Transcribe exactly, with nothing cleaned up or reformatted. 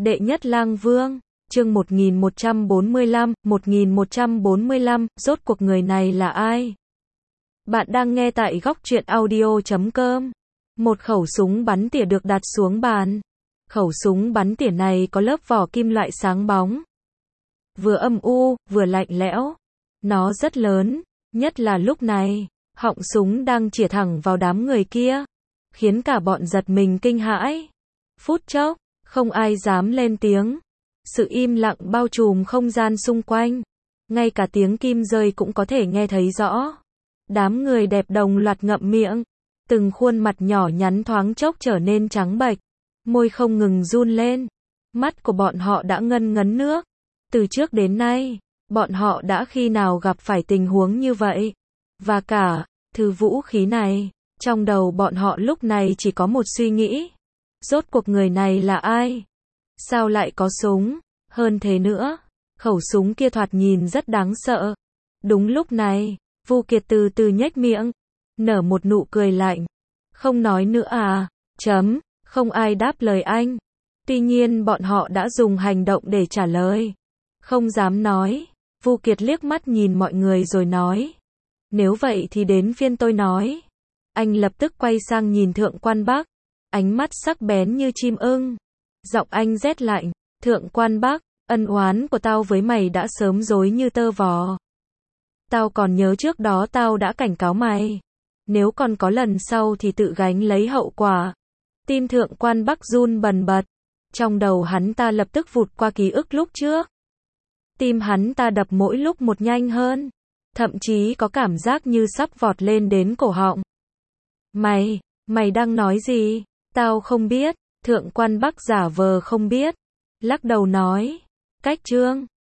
Đệ nhất lang vương, chương một nghìn một trăm bốn mươi lăm, một nghìn một trăm bốn mươi lăm, rốt cuộc người này là ai? Bạn đang nghe tại góc truyện audio chấm com. Một khẩu súng bắn tỉa được đặt xuống bàn. Khẩu súng bắn tỉa này có lớp vỏ kim loại sáng bóng. Vừa âm u, vừa lạnh lẽo. Nó rất lớn, nhất là lúc này, họng súng đang chĩa thẳng vào đám người kia, khiến cả bọn giật mình kinh hãi. Phút chốc, không ai dám lên tiếng. Sự im lặng bao trùm không gian xung quanh. Ngay cả tiếng kim rơi cũng có thể nghe thấy rõ. Đám người đẹp đồng loạt ngậm miệng. Từng khuôn mặt nhỏ nhắn thoáng chốc trở nên trắng bệch. Môi không ngừng run lên. Mắt của bọn họ đã ngân ngấn nước. Từ trước đến nay, bọn họ đã khi nào gặp phải tình huống như vậy. Và cả, thứ vũ khí này, trong đầu bọn họ lúc này chỉ có một suy nghĩ. Rốt cuộc người này là ai? Sao lại có súng? Hơn thế nữa, khẩu súng kia thoạt nhìn rất đáng sợ. Đúng lúc này, Vu Kiệt từ từ nhếch miệng, nở một nụ cười lạnh. Không nói nữa à? Chấm, không ai đáp lời anh. Tuy nhiên bọn họ đã dùng hành động để trả lời. Không dám nói. Vu Kiệt liếc mắt nhìn mọi người rồi nói. Nếu vậy thì đến phiên tôi nói. Anh lập tức quay sang nhìn Thượng Quan Bắc. Ánh mắt sắc bén như chim ưng. Giọng anh rét lạnh. Thượng Quan Bắc, ân oán của tao với mày đã sớm rối như tơ vò. Tao còn nhớ trước đó tao đã cảnh cáo mày. Nếu còn có lần sau thì tự gánh lấy hậu quả. Tim Thượng Quan Bắc run bần bật. Trong đầu hắn ta lập tức vụt qua ký ức lúc trước. Tim hắn ta đập mỗi lúc một nhanh hơn. Thậm chí có cảm giác như sắp vọt lên đến cổ họng. Mày, mày đang nói gì? Tao không biết. Thượng Quan Bắc giả vờ không biết. Lắc đầu nói. Cách trương,